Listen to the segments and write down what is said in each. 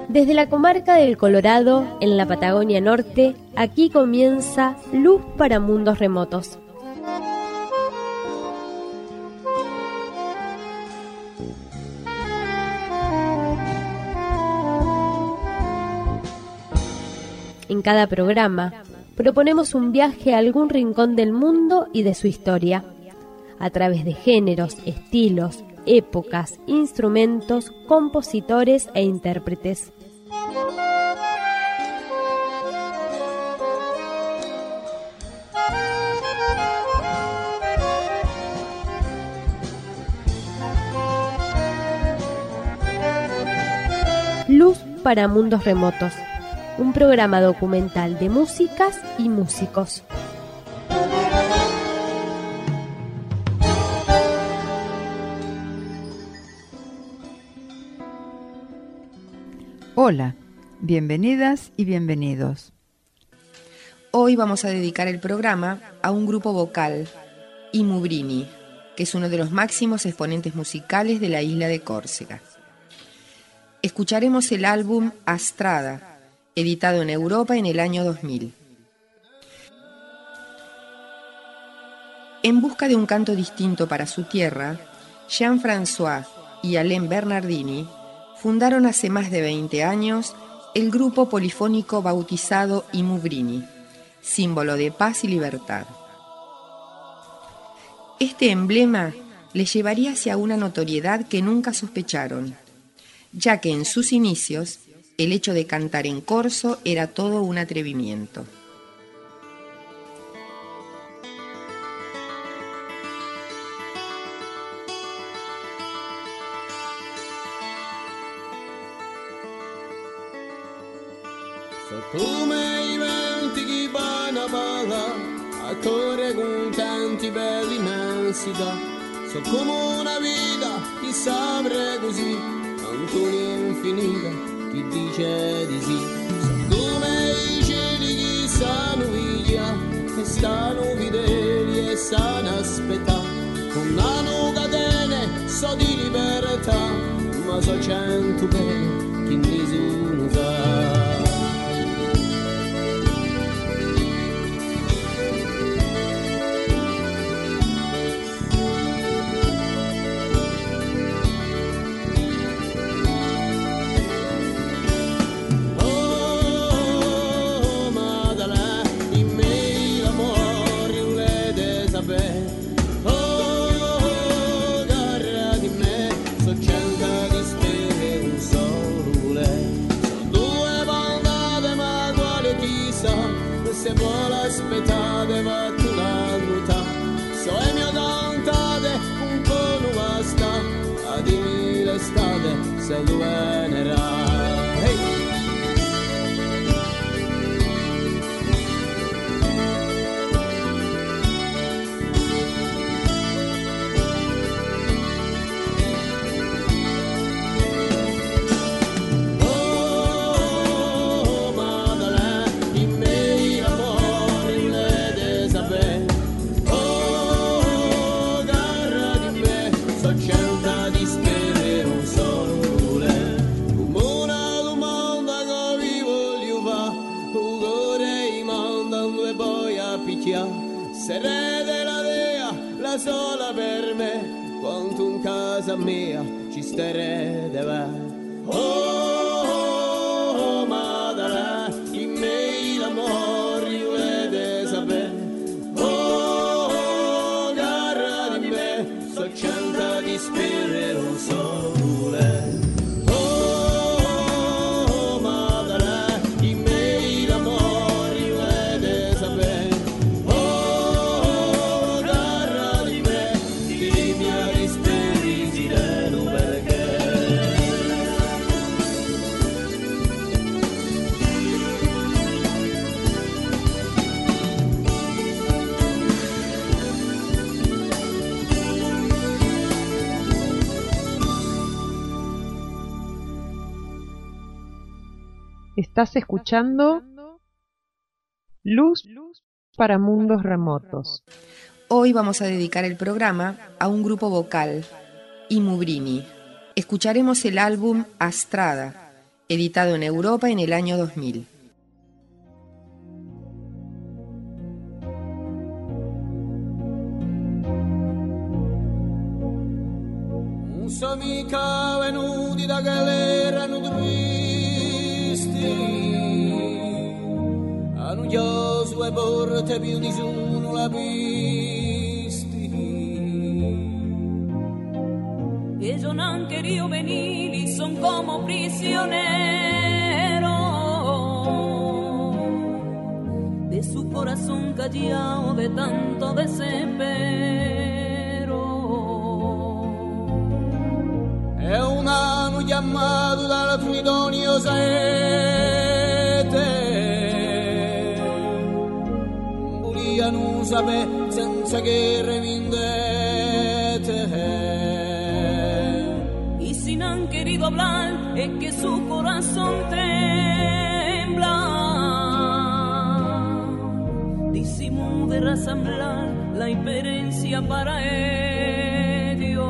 Desde la comarca del Colorado, en la Patagonia Norte, aquí comienza Luz para Mundos Remotos. En cada programa, proponemos un viaje a algún rincón del mundo y de su historia, a través de géneros, estilos, épocas, instrumentos, compositores e intérpretes. Luz para Mundos Remotos, un programa documental de músicas y músicos. Hola, bienvenidas y bienvenidos. Hoy vamos a dedicar el programa a un grupo vocal, I Mubrini, que es uno de los máximos exponentes musicales de la isla de Córcega. Escucharemos el álbum Astrada, editado en Europa en el año 2000. En busca de un canto distinto para su tierra, Jean-François y Alain Bernardini fundaron hace más de 20 años el grupo polifónico bautizado I Mubrini, símbolo de paz y libertad. Este emblema les llevaría hacia una notoriedad que nunca sospecharon, ya que en sus inicios el hecho de cantar en corso era todo un atrevimiento. Come i venti che vanno a balla, a correre con tanti belli immensità. So come una vita che s'apre così, Antonio infinita che dice di sì. So come i cieli che stanno via, che stanno fedeli e stanno aspettando. Con hanno catene so di libertà, ma so 100 pene che nessuno sa. Se vuole aspettare va tu la luta, so è mia cantate un po' non basta, a di mille state se lo venerà. Sere della dea, la sola per me, quanto in casa mia ci starete va. Oh, madre, in me l'amore io vede sapere. Oh, gara di me, so 100 di spirito un sole. Oh, madre, in me l'amore io vede sapere. Estás escuchando Luz para Mundos Remotos. Hoy vamos a dedicar el programa a un grupo vocal, I Mubrini. Escucharemos el álbum Astrada, editado en Europa en el año 2000. Non so mica venuti da galera, erano tristi, hanno chiuso le porte più nessuno l'ha visti. E son anche io venili, son como prisionero de su corazón callado de tanto desespero. È un anno chiamato dal Fridonio Saete, volia non sapere senza che remindete. Y sin han querido hablar, es que su corazón tembla. Disimule resamblar la imperencia para ellos.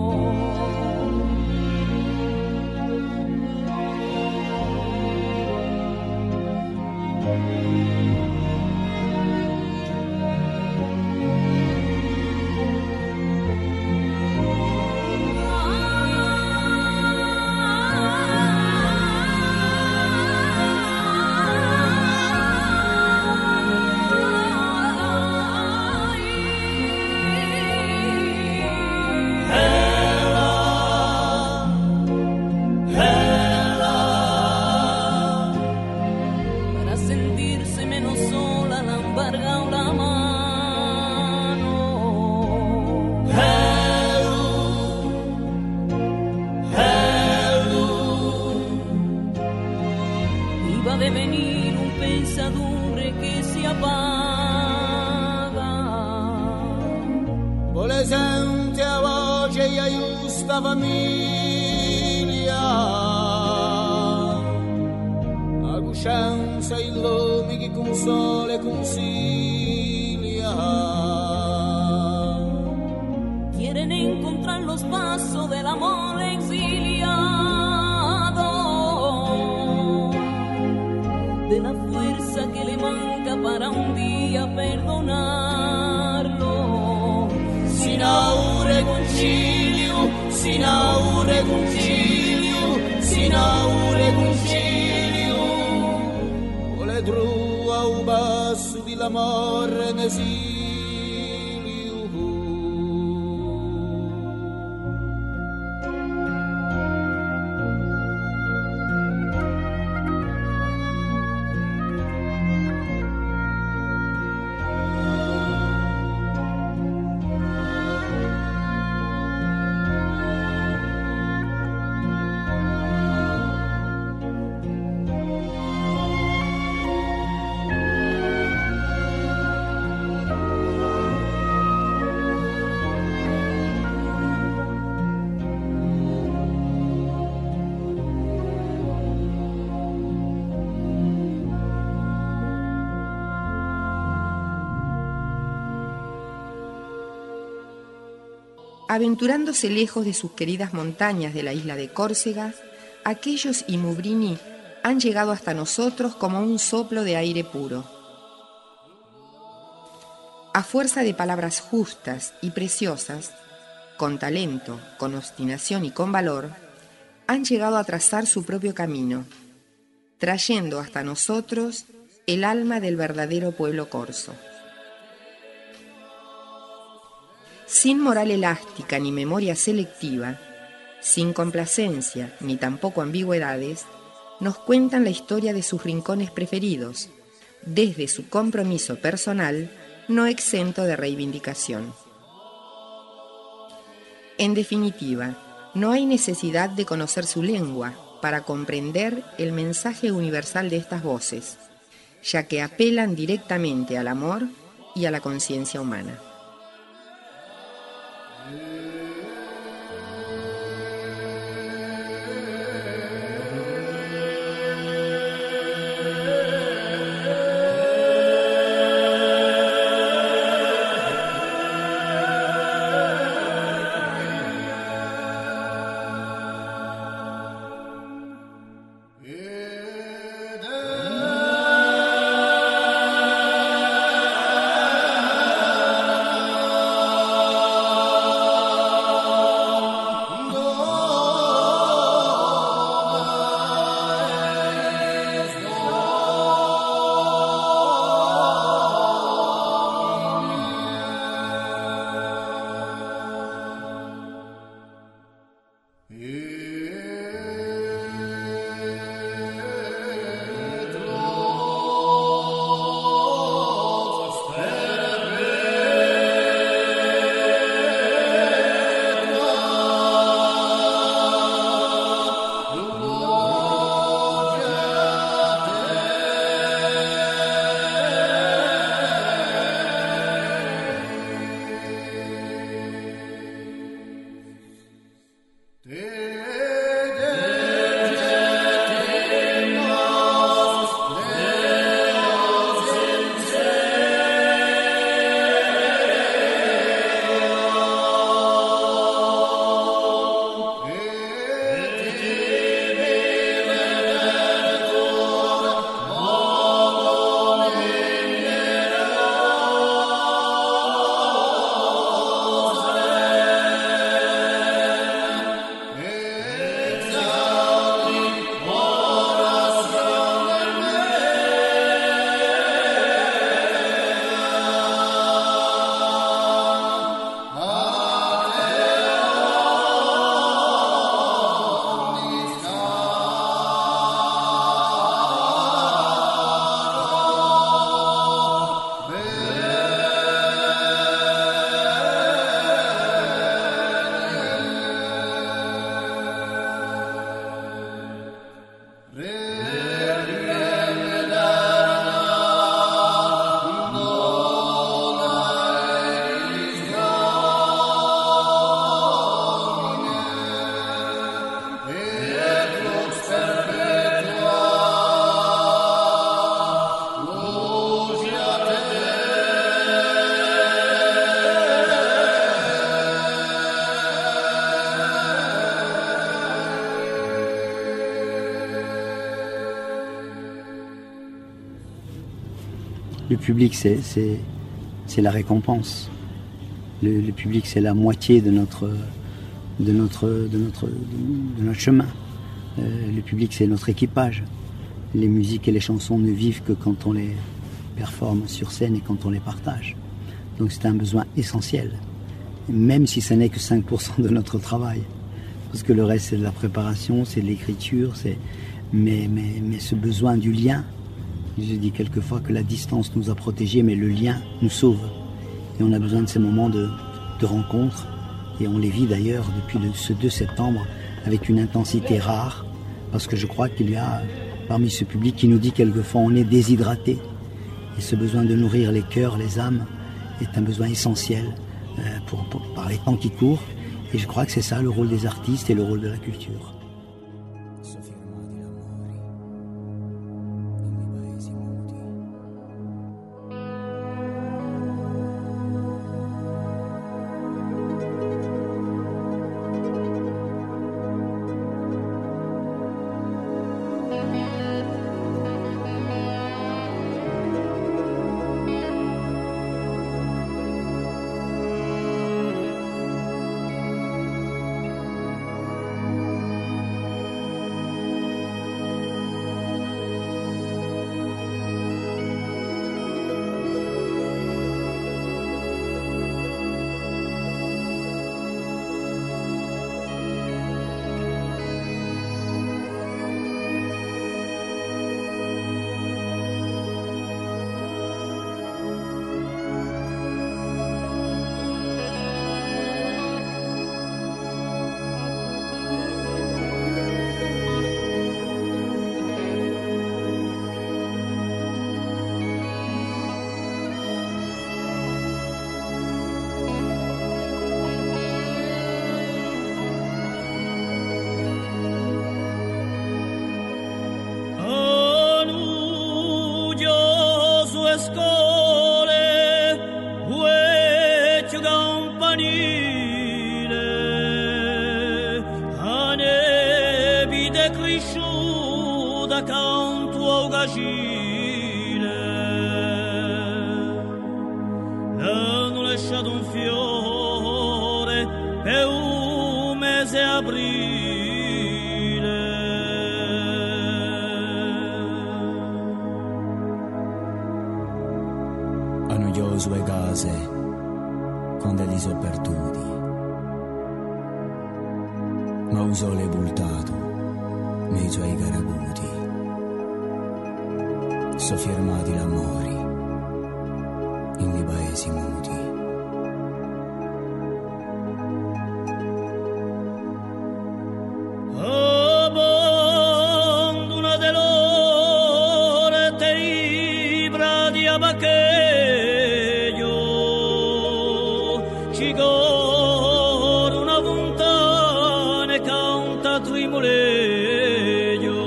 Sente a voce e aiuta famiglia, a coscienza il lume che consola e consiglia. Quieren encontrar los pasos del amor exiliado, de la fuerza que le manca para un día perdonarlo. Sinaure concilio, sinaure concilio, sinaure concilio. Vuole trua un passo di l'amore in esilio. Aventurándose lejos de sus queridas montañas de la isla de Córcega, aquellos Imubrini han llegado hasta nosotros como un soplo de aire puro. A fuerza de palabras justas y preciosas, con talento, con obstinación y con valor, han llegado a trazar su propio camino, trayendo hasta nosotros el alma del verdadero pueblo corso. Sin moral elástica ni memoria selectiva, sin complacencia ni tampoco ambigüedades, nos cuentan la historia de sus rincones preferidos, desde su compromiso personal, no exento de reivindicación. En definitiva, no hay necesidad de conocer su lengua para comprender el mensaje universal de estas voces, ya que apelan directamente al amor y a la conciencia humana. Le public, c'est la récompense. Le public, c'est la moitié de notre chemin. Le public, c'est notre équipage. Les musiques et les chansons ne vivent que quand on les performe sur scène et quand on les partage. Donc c'est un besoin essentiel, même si ce n'est que 5% de notre travail. Parce que le reste, c'est de la préparation, c'est de l'écriture, mais ce besoin du lien. Je dis quelquefois que la distance nous a protégés, mais le lien nous sauve. Et on a besoin de ces moments de rencontre. Et on les vit d'ailleurs depuis ce 2 septembre avec une intensité rare. Parce que je crois qu'il y a parmi ce public qui nous dit quelquefois on est déshydraté. Et ce besoin de nourrir les cœurs, les âmes, est un besoin essentiel par les temps qui courent. Et je crois que c'est ça le rôle des artistes et le rôle de la culture. Sue case con degli soppertuti, ma un sole bultato nei suoi carabuti, soffermati l'amori in dei paesi muti. Abbandona dell'ore te ibra di abacche una fontana canta trimoleggio,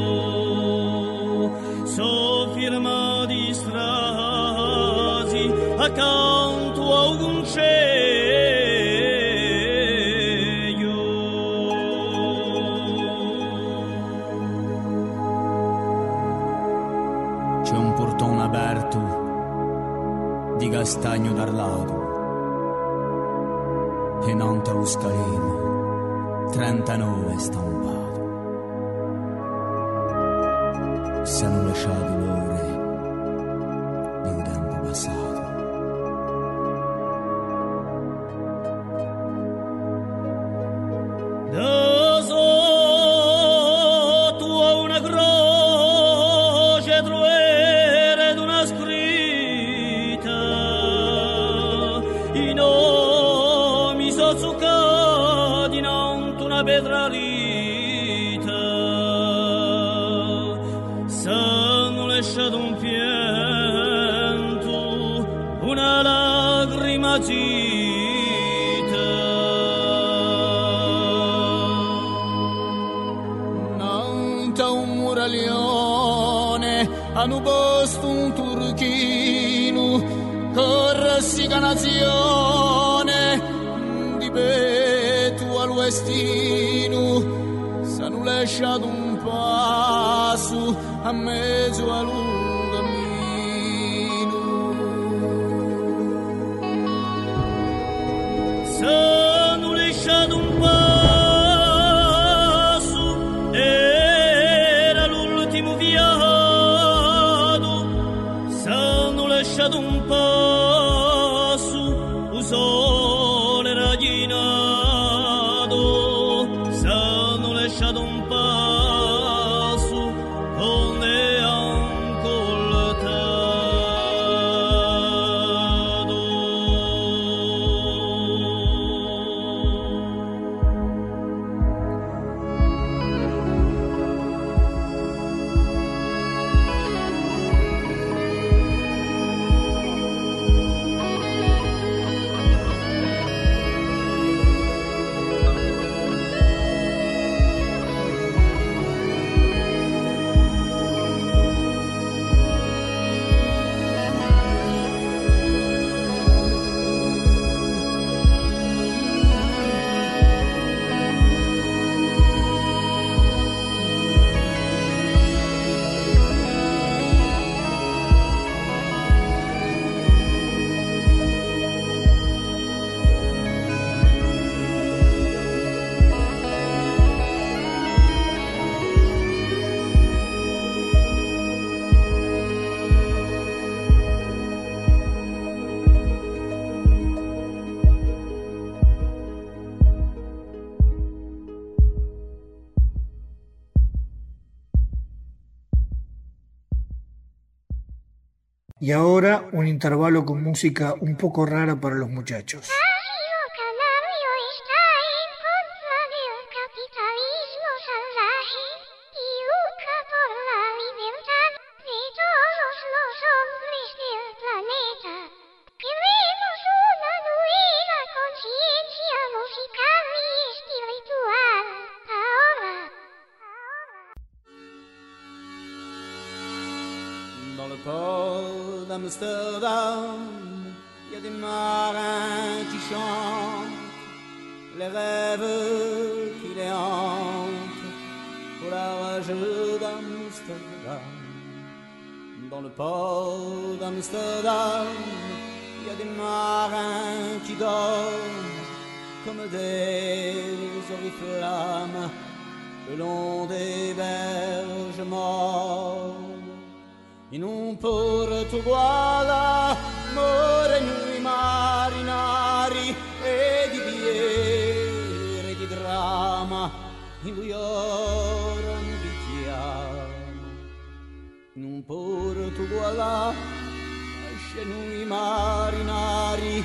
sofferma di strasi accanto a un ceglio. C'è un portone aperto di castagno darlato e non te lo scalino 39 stampato. Se non lasciato l'ore di un tempo passato. Da sotto a una croce troere ed una scritta in zuccati in una pietra rita, s'hanno lasciato un pianto, una lacrima zita. Nanta un muraglione, hanno posto un turchino, corsica nazione, tu al destino, s'hanno lasciato un passo a mezzo al cammino. Y ahora un intervalo con música un poco rara para los muchachos. Dans le port d'Amsterdam, il y a des marins qui chantent les rêves qui les hantent au large d'Amsterdam. Dans le port d'Amsterdam, il y a des marins qui dorment comme des oriflammes le long des berges mortes. In un porto uguale moreno i marinari e di biere e di dramma in lui ora invitiamo. In un porto uguale scenu i marinari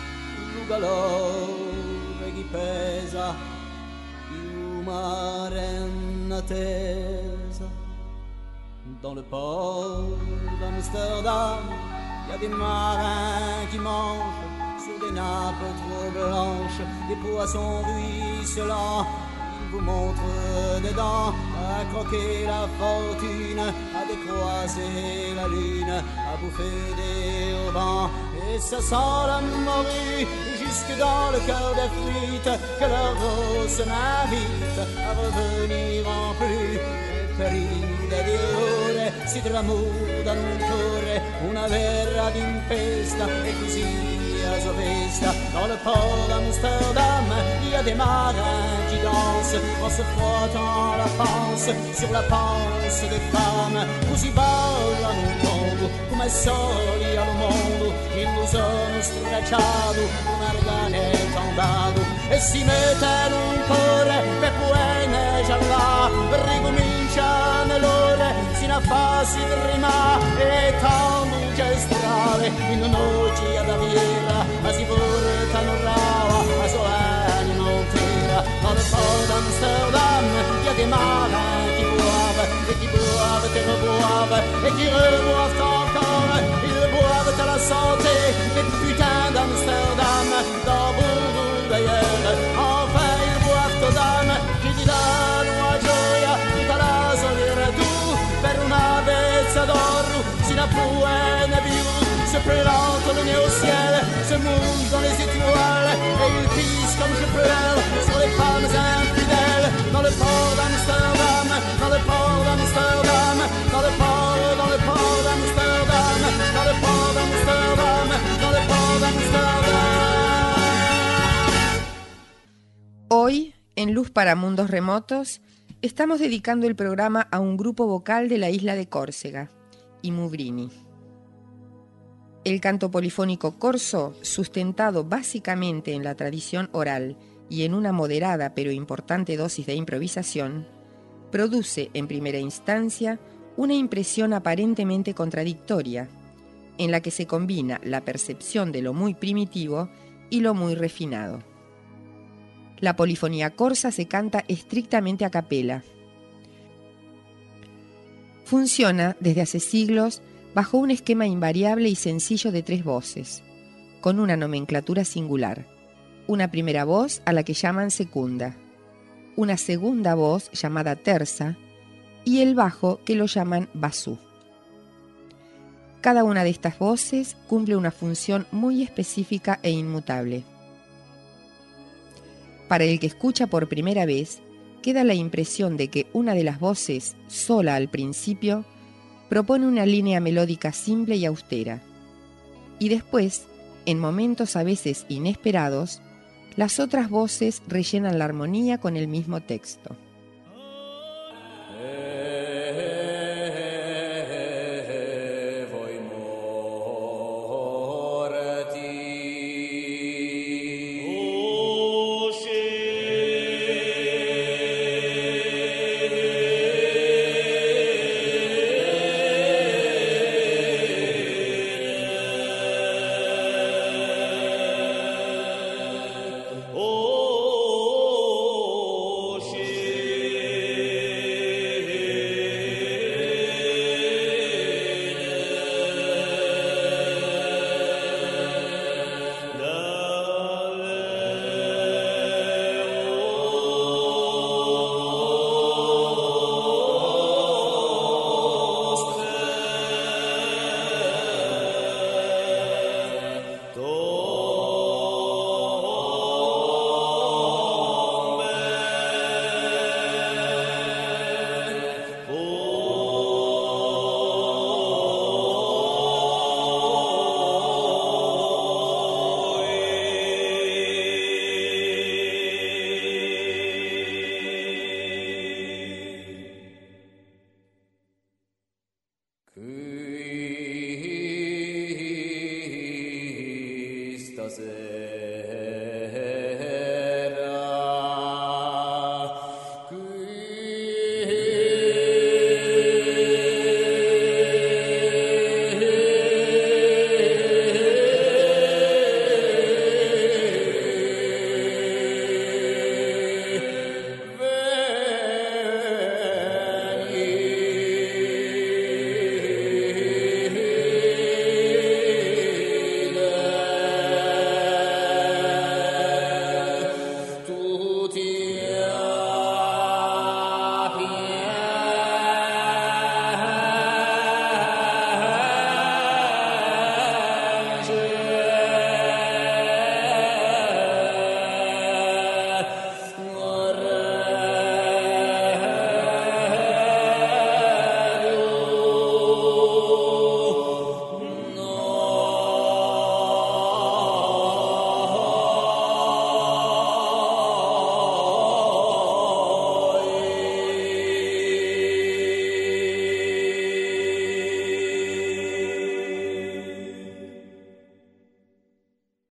l'ugalore chi pesa il mare in attesa. Dans le port d'Amsterdam, il y a des marins qui mangent sur des nappes trop blanches des poissons ruisselants. Ils vous montrent des dents à croquer la fortune, à décroiser la lune, à bouffer des haubans. Et ça sent la morue jusque dans le cœur des fuites que leur grosse m'invite à revenir en plus. Ferite di ore si tramudano ancora una vera d'impesta e così a sovesta. Dans le port d'Amsterdam, il y a des marins qui dansent en se frottant la panse sur la panse des femmes. Così ballano un poco come soli al mondo, il musone stracciato, una arganetta andado e si mette in un cuore per puene già là, ricomincia nell'ore, si ne fa si rima e tanto gestrale in noci ad aviera, a si portano rava, a sua anima intera. Dans le port d'Amsterdam, il y a des marins qui boivent, et qui boivent et reboivent, et qui reboivent encore, ils boivent à la santé, les putains d'Amsterdam, dans beaucoup d'ailleurs, enfin ils boivent aux dames, qui gli danno a gioia, tutta la solera tu, per una vezza d'oro, si n'a plus ne più, se plante le nez au ciel, se mouille dans les étoiles, et il pisse comme je pleure sur les femmes infidèles. Dans le port d'Amsterdam, dans le port d'Amsterdam, dans le port d'Amsterdam, dans le port d'Amsterdam, dans le port d'Amsterdam. Hoy, en Luz para Mundos Remotos, estamos dedicando el programa a un grupo vocal de la isla de Córcega, i Muvrini. El canto polifónico corso, sustentado básicamente en la tradición oral y en una moderada pero importante dosis de improvisación, produce en primera instancia una impresión aparentemente contradictoria, en la que se combina la percepción de lo muy primitivo y lo muy refinado. La polifonía corsa se canta estrictamente a capela. Funciona desde hace siglos bajo un esquema invariable y sencillo de 3 voces, con una nomenclatura singular, una primera voz a la que llaman secunda, una segunda voz llamada terza y el bajo que lo llaman basú. Cada una de estas voces cumple una función muy específica e inmutable. Para el que escucha por primera vez, queda la impresión de que una de las voces, sola al principio, propone una línea melódica simple y austera, y después, en momentos a veces inesperados, las otras voces rellenan la armonía con el mismo texto.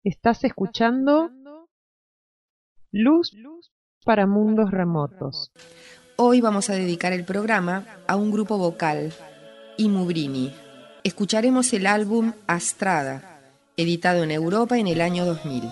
Estás escuchando Luz para Mundos Remotos. Hoy vamos a dedicar el programa a un grupo vocal, I Mubrini. Escucharemos el álbum Astrada, editado en Europa en el año 2000.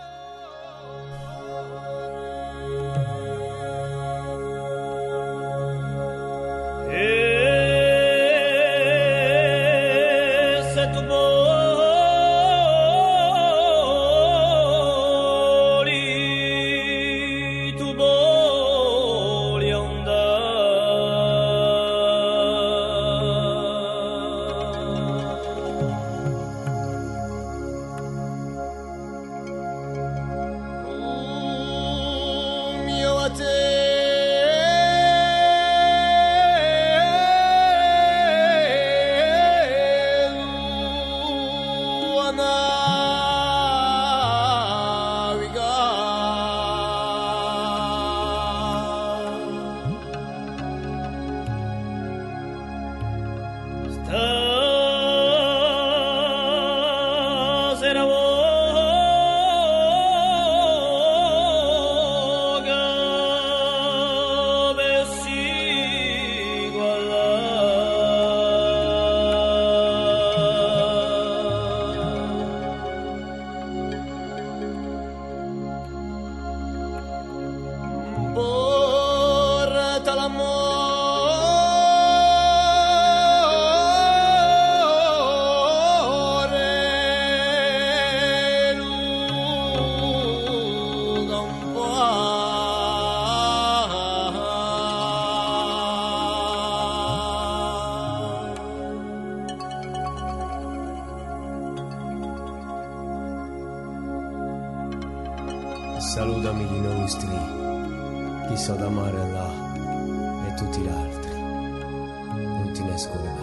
Salutami di nostri, chi so d'amare là e tutti gli altri, non ti ne scordare.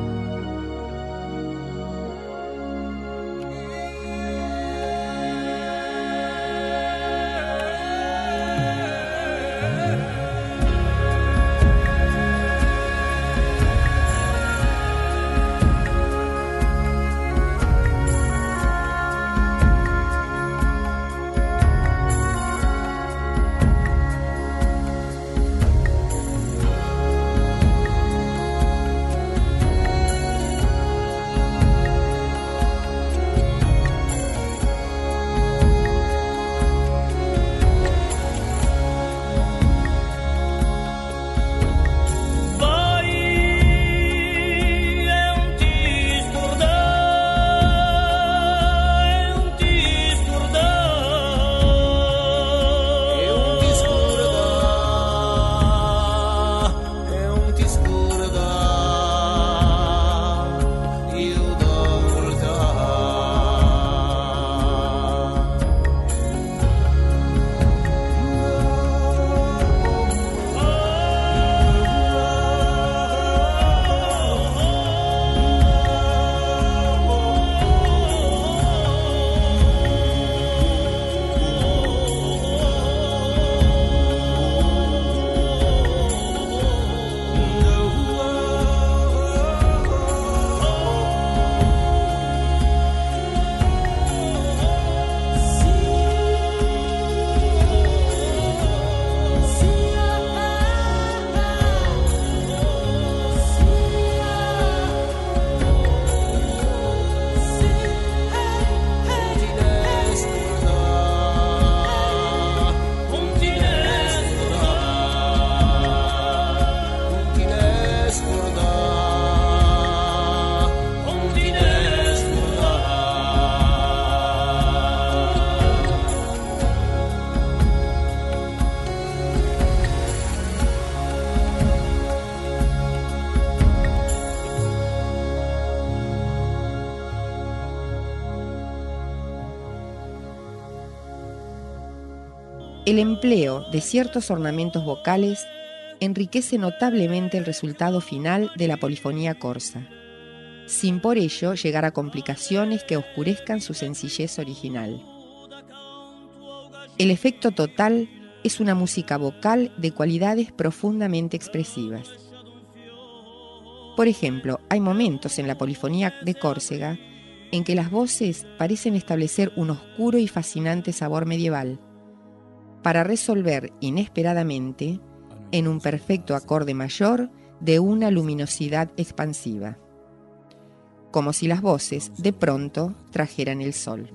El empleo de ciertos ornamentos vocales enriquece notablemente el resultado final de la polifonía corsa, sin por ello llegar a complicaciones que oscurezcan su sencillez original. El efecto total es una música vocal de cualidades profundamente expresivas. Por ejemplo, hay momentos en la polifonía de Córcega en que las voces parecen establecer un oscuro y fascinante sabor medieval, para resolver inesperadamente en un perfecto acorde mayor de una luminosidad expansiva, como si las voces de pronto trajeran el sol.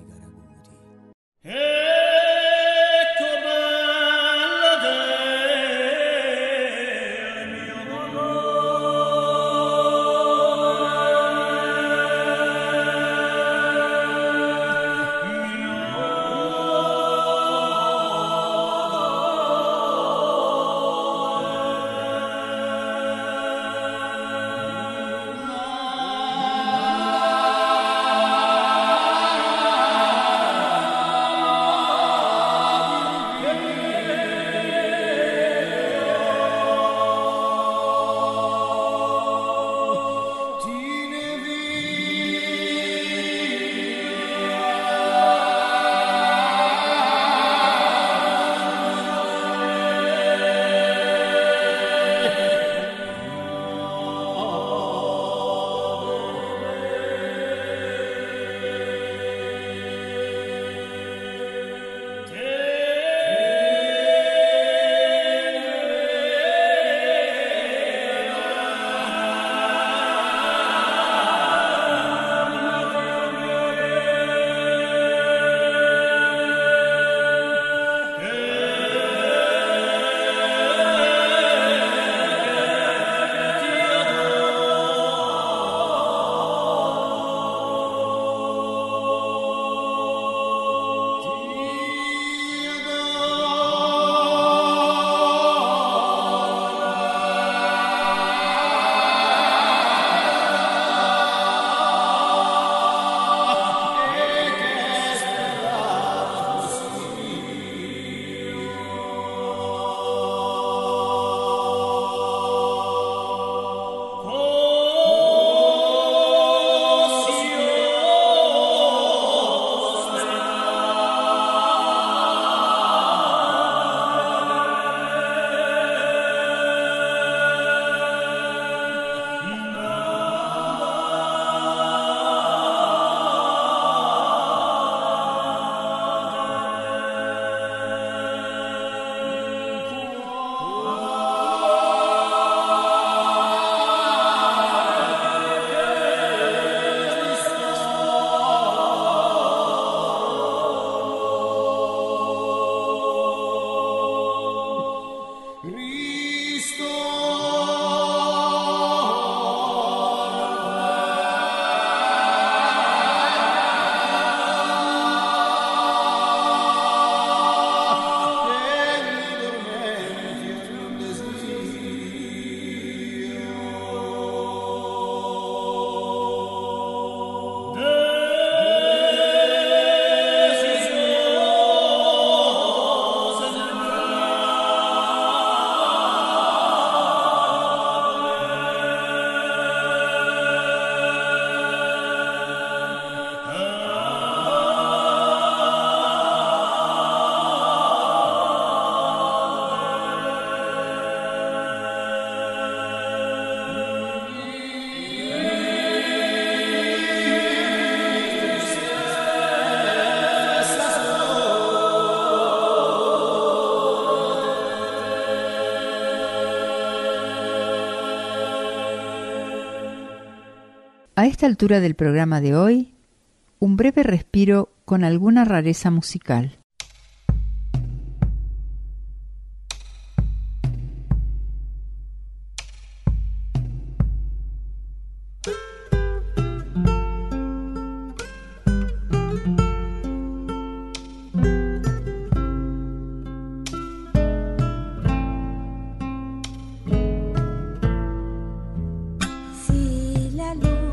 A esta altura del programa de hoy, un breve respiro con alguna rareza musical.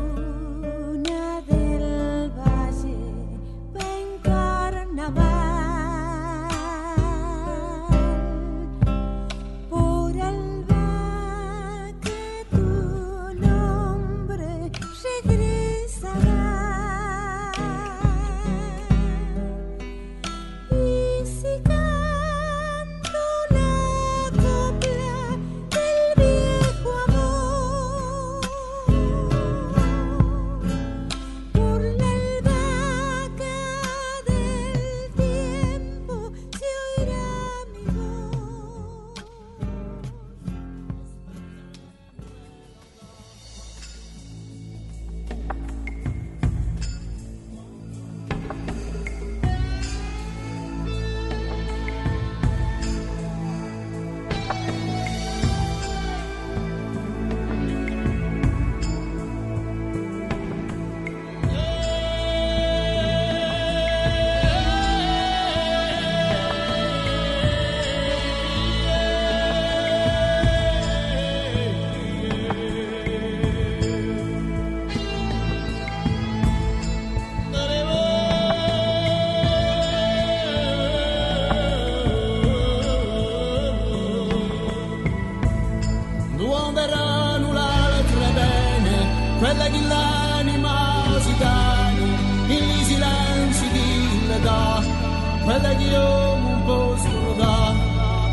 Luna del valle va en carnaval. quella che l'anima si cani, in silenzi di l'età, quella che io non posso scordare.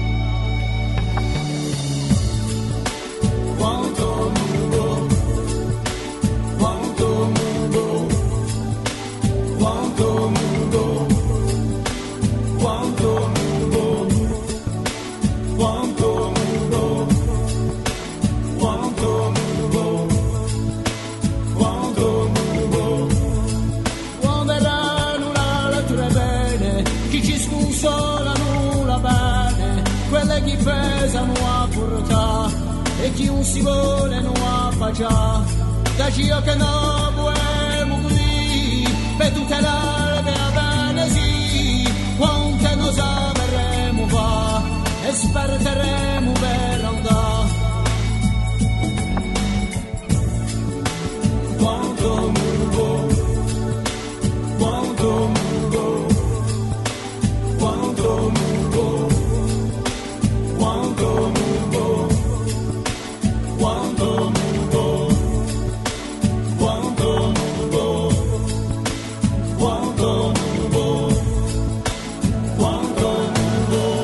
Quanto mundo, quanto mundo, quanto mundo, quanto mundo, quanto mundo, quanto mundo, quanto mundo. Quando erano l'altre bene, chi ci sconsolano la bene, quelle che pesano a portare. E chi non si vuole non affaccia, da ciò che non vogliamo così, per tutte l'albe a bene sì, quante noi sapremo fa, e sperteremo per andare. Quanto mundo, quanto mundo, quanto mundo, quanto mundo. Quanto mundo, quanto mundo, quanto mundo, quanto mundo.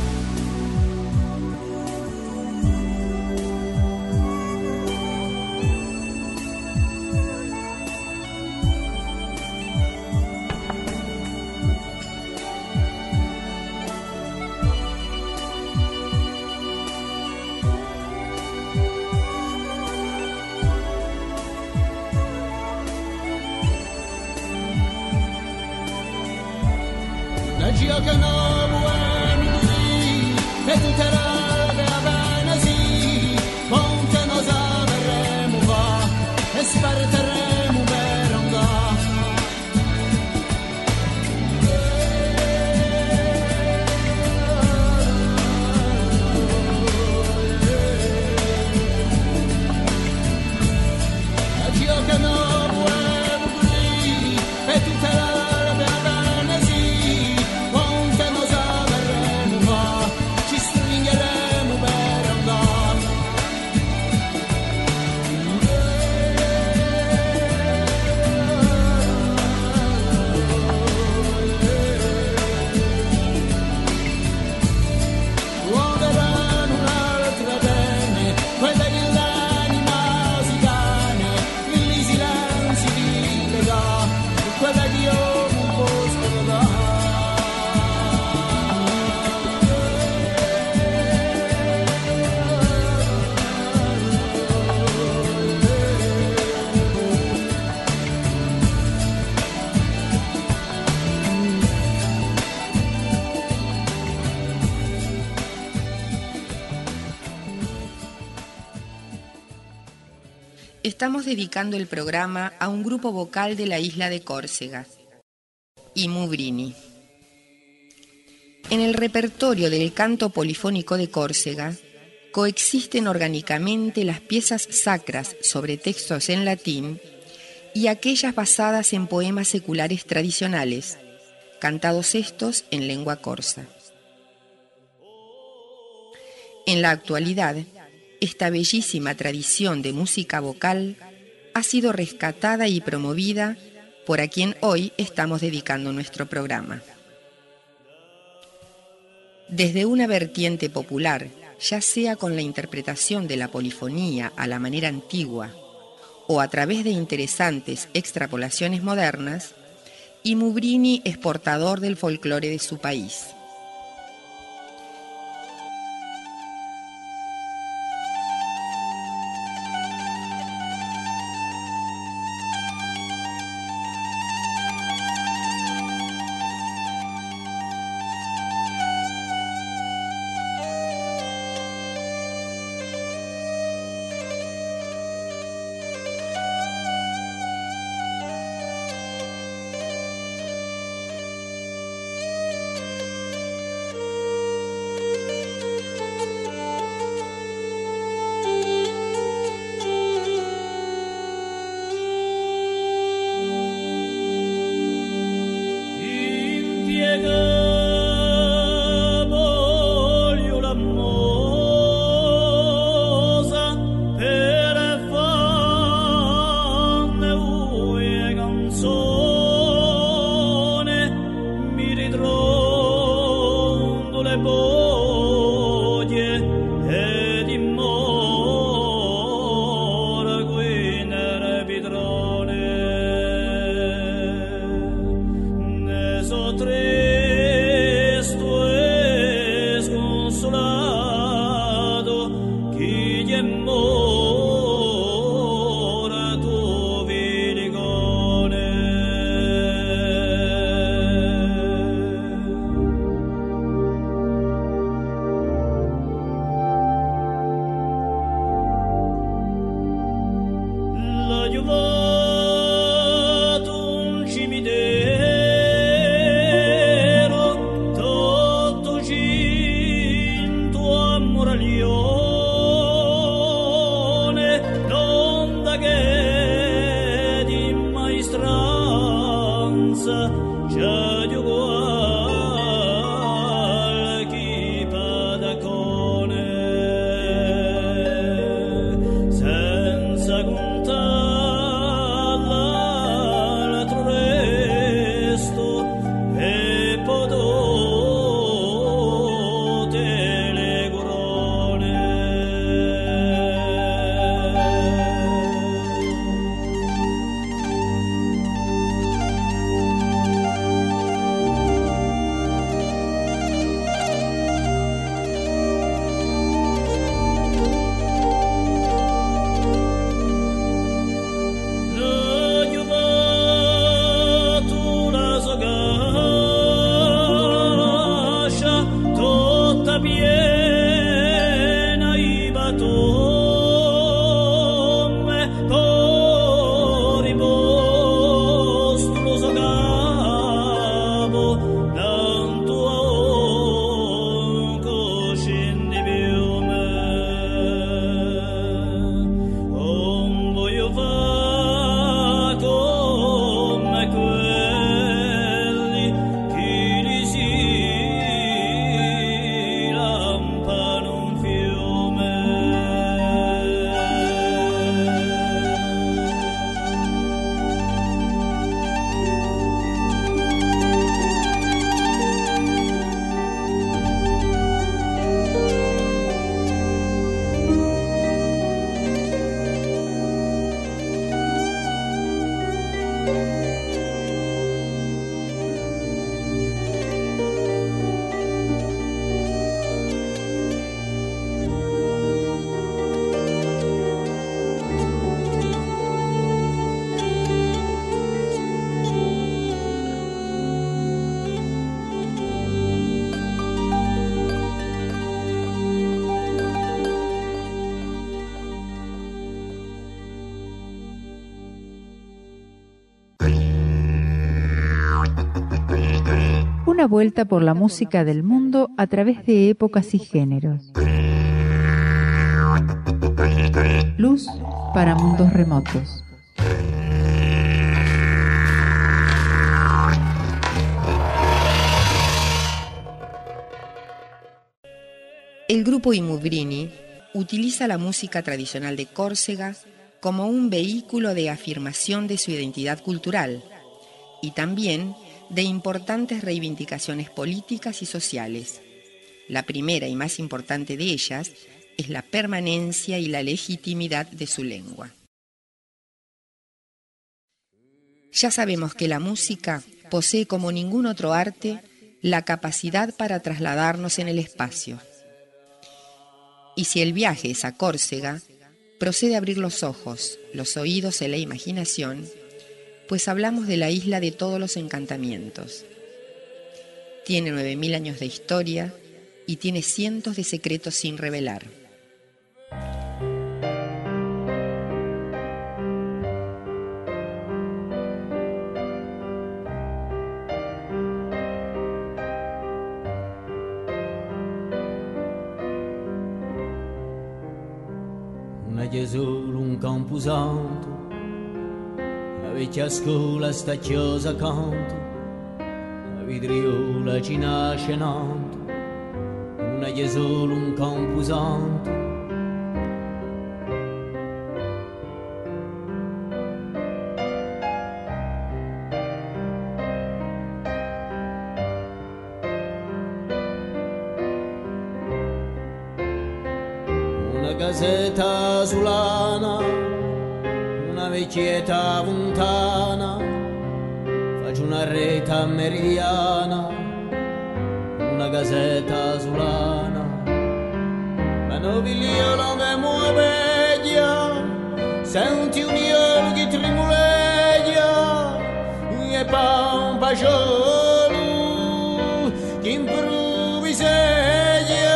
Io che non vuoi così, e tutte le a bene sì, quante noi sapremo fa, e sperteremo per andare. Io che non vuoi così, e tutte le Estamos dedicando el programa a un grupo vocal de la isla de Córcega, i Mubrini. En el repertorio del canto polifónico de Córcega coexisten orgánicamente las piezas sacras sobre textos en latín y aquellas basadas en poemas seculares tradicionales, cantados estos en lengua corsa. En la actualidad, esta bellísima tradición de música vocal ha sido rescatada y promovida por a quien hoy estamos dedicando nuestro programa. Desde una vertiente popular, ya sea con la interpretación de la polifonía a la manera antigua o a través de interesantes extrapolaciones modernas, i Mubrini es portador del folclore de su país. coglione, l'onda che di maestranza c'è di uguale chi padacone, senza contarla l'altro resto e podote le corone. La giuvatura sogascia tutta piena i batomme, poi postulo sogavo tanto a coscendi piume. Non voglio fa come quelli che li si lampano un fiume. Una vuelta por la música del mundo a través de épocas y géneros. Luz para mundos remotos. El grupo I Mubrini utiliza la música tradicional de Córcega como un vehículo de afirmación de su identidad cultural y también de importantes reivindicaciones políticas y sociales. La primera y más importante de ellas es la permanencia y la legitimidad de su lengua. Ya sabemos que la música posee como ningún otro arte la capacidad para trasladarnos en el espacio. Y si el viaje es a Córcega, procede abrir los ojos, los oídos y la imaginación, pues hablamos de la isla de todos los encantamientos. Tiene 9000 años de historia y tiene cientos de secretos sin revelar. Una Gesù, un camposanto, la vecchia scuola sta chiusa accanto, la vidriola ci nasce nato. Una Gesù, un camposanto. Una casetta sulana, una vecchietta lontana, faccio una rete meridiana, una casetta sulana, ma novigliola che muoveglia, senti un iolo che tremoleggia, e pa un paciolo che improvviseglia.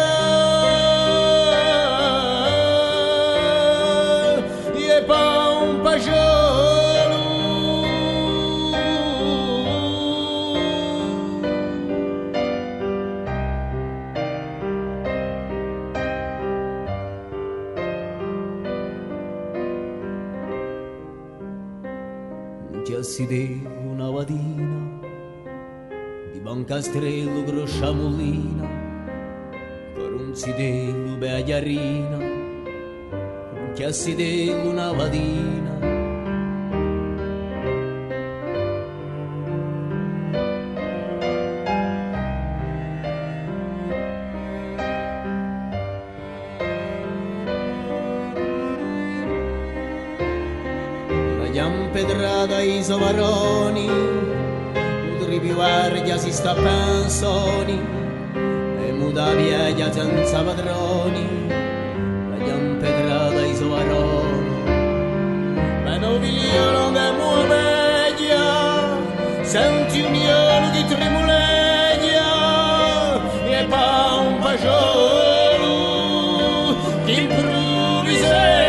ti assidego una vadina di Bancastrello Grosciamollina, per un sidello beagliarina, ti assidego una vadina. Pedrada i sovaroni, udrivi guardia si sta pensoni, e muda vieja senza padroni, la pedrada i sovaroni, ma non vigliano de muoveglia, senti un iolo di tremuleglia, e pa un pagiolo, che improvviseglia.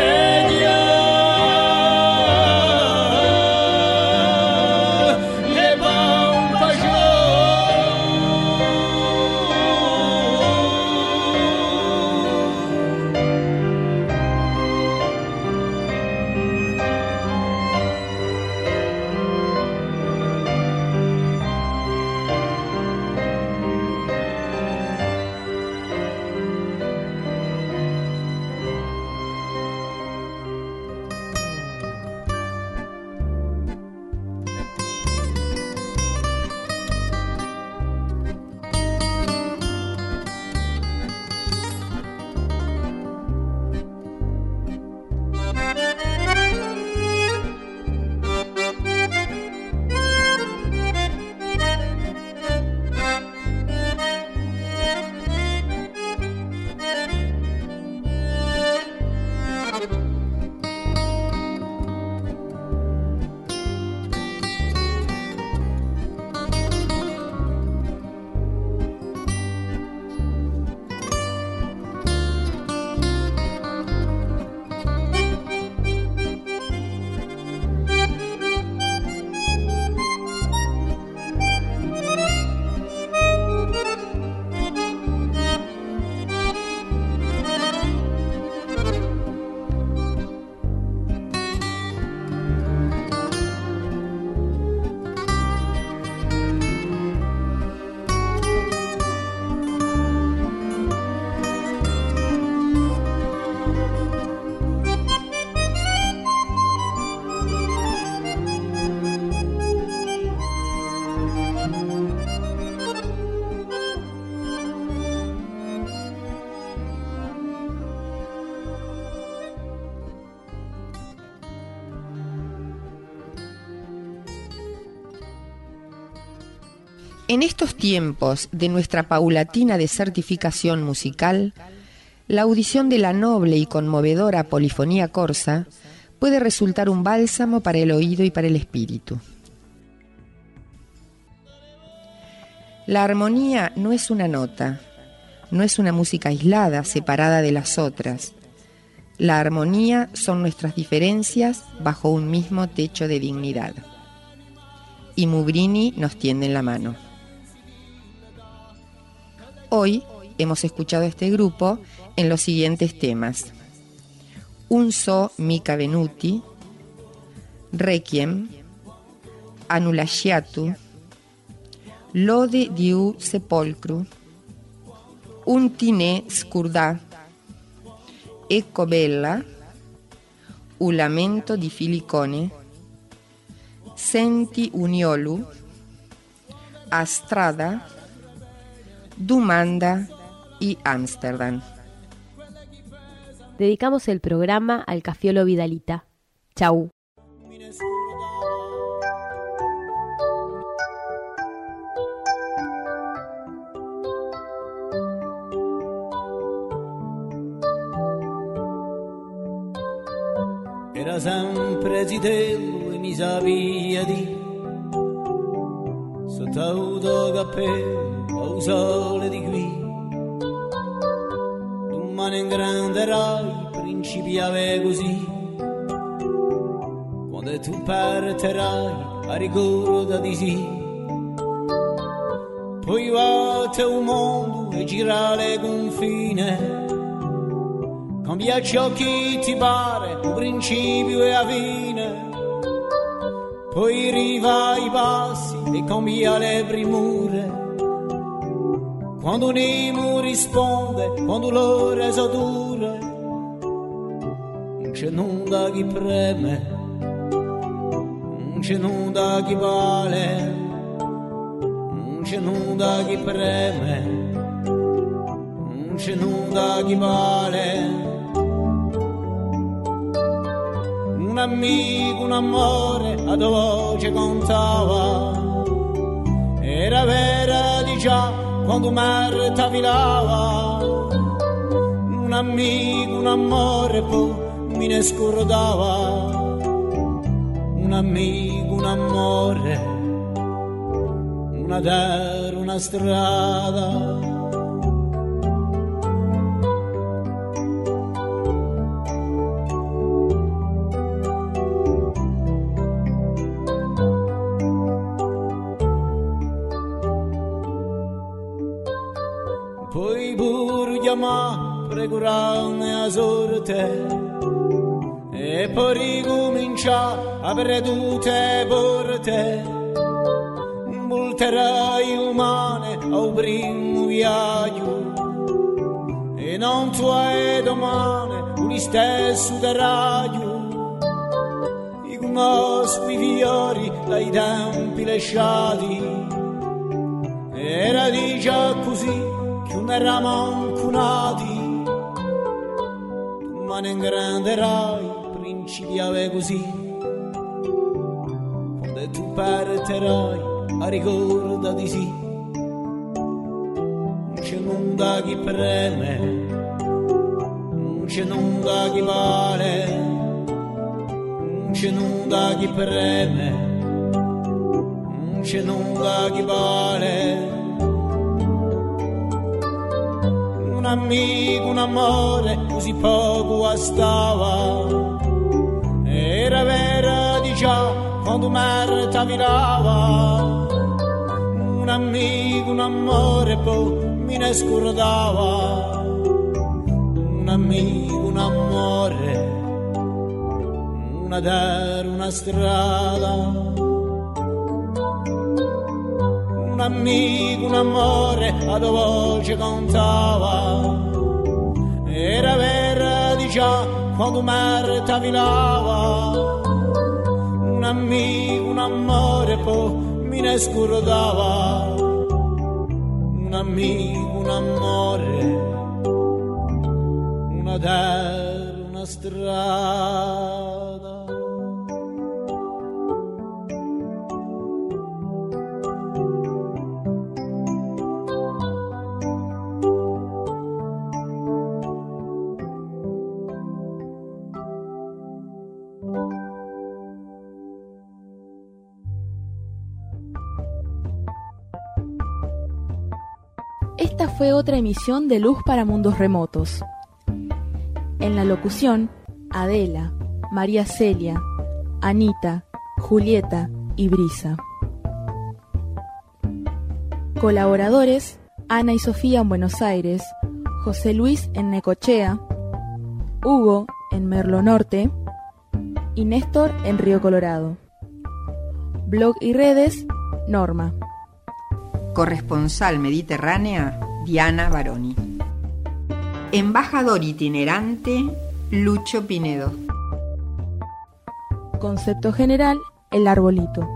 En estos tiempos de nuestra paulatina desertificación musical, la audición de la noble y conmovedora polifonía corsa puede resultar un bálsamo para el oído y para el espíritu. La armonía no es una nota, no es una música aislada, separada de las otras. La armonía son nuestras diferencias bajo un mismo techo de dignidad. Y Mubrini nos tiende la mano. Hoy hemos escuchado a este grupo en los siguientes temas: Un so mica venuti, Requiem, Annulasciatu, Lode diu sepolcru, Un tinè scurdà, Ecco bella, Un lamento di Filicone, Senti uniolu, A strada, Dumanda y Ámsterdam. Dedicamos el programa al Cafiolo Vidalita. Chau. Era sempre zitello e mi sapia di sotto il cappello o sole di qui. Domani ingranderai, principiave così. Quando tu partirai, a ricorda di sì. Poi va un mondo e gira le confine. Cambia ciò che ti pare, un principio e la fine. poi riva i passi e cambia le premure. Quando Nemo risponde, quando l'ora so dure, non c'è nulla che preme, non c'è nulla che vale, non c'è nulla che preme, non c'è nulla che vale. Un amico, un amore, a tua voce contava, era vera di già quando mare t'avvilava. Un amico, un amore, poi mi ne scordava. Un amico, un amore, una terra, una strada. Poi pure chiamà precurarne a sorte e poi ricomincià a aprire tutte porte. Volterai umane al primo viaggio e non tu hai domani un stesso terraggio. Io conosco i fiori dai tempi lasciati, era di già così che non eravamo nati, ma ne ingranderai, principiave così, quando tu partirai, a ricorda di sì, non c'è nulla che preme, non c'è nulla che vale, non c'è nulla che preme, non c'è nulla che vale. Un amico, un amore, così poco bastava, era vera di già quando mare t'avvilava. Un amico, un amore, poi mi ne scordava. Un amico, un amore, una terra, una strada. Un amico, un amore, a tua voce contava, era vera di già quando mare t'avvilava. Un amico, un amore, poi mi ne scordava. Un amico, un amore, una terra, una strada. Esta fue otra emisión de Luz para Mundos Remotos. En la locución, Adela, María Celia, Anita, Julieta y Brisa. Colaboradores, Ana y Sofía en Buenos Aires, José Luis en Necochea, Hugo en Merlo Norte y Néstor en Río Colorado. Blog y redes, Norma. Corresponsal mediterránea, Diana Baroni. Embajador itinerante, Lucho Pinedo. Concepto general, El Arbolito.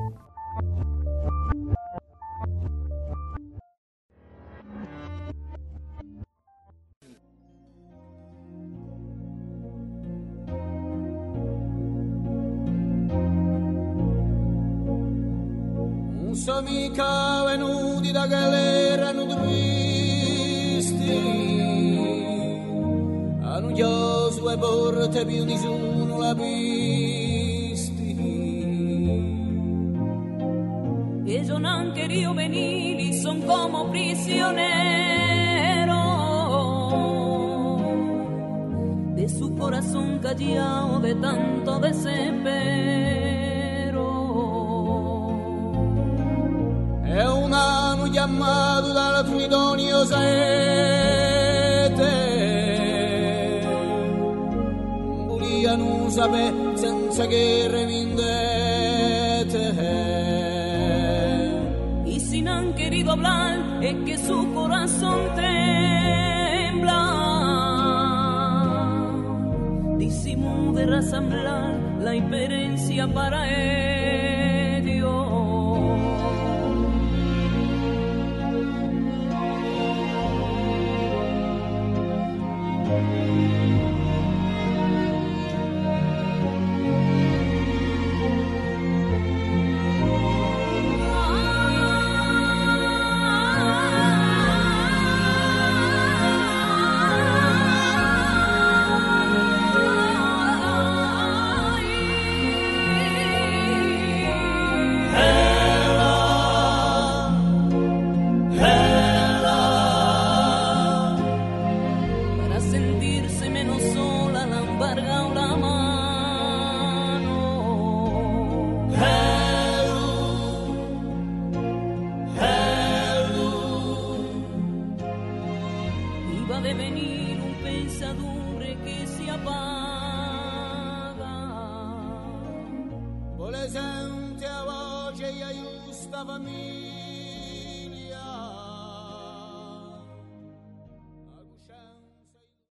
Non so mica venuti da galera, hanno tristi, hanno chiuso le porte più nessuno la visti. E sono anche io venili, son come prisionero de su corazón callado de tanto desespero. È un anno chiamato dal Fridonio Saete, volia non sapere senza che remindete. tejer. Y sin han querido hablar, es que su corazón tembla. Disimude resamblar la imperencia para ellos. Volesente a voce e giusta famiglia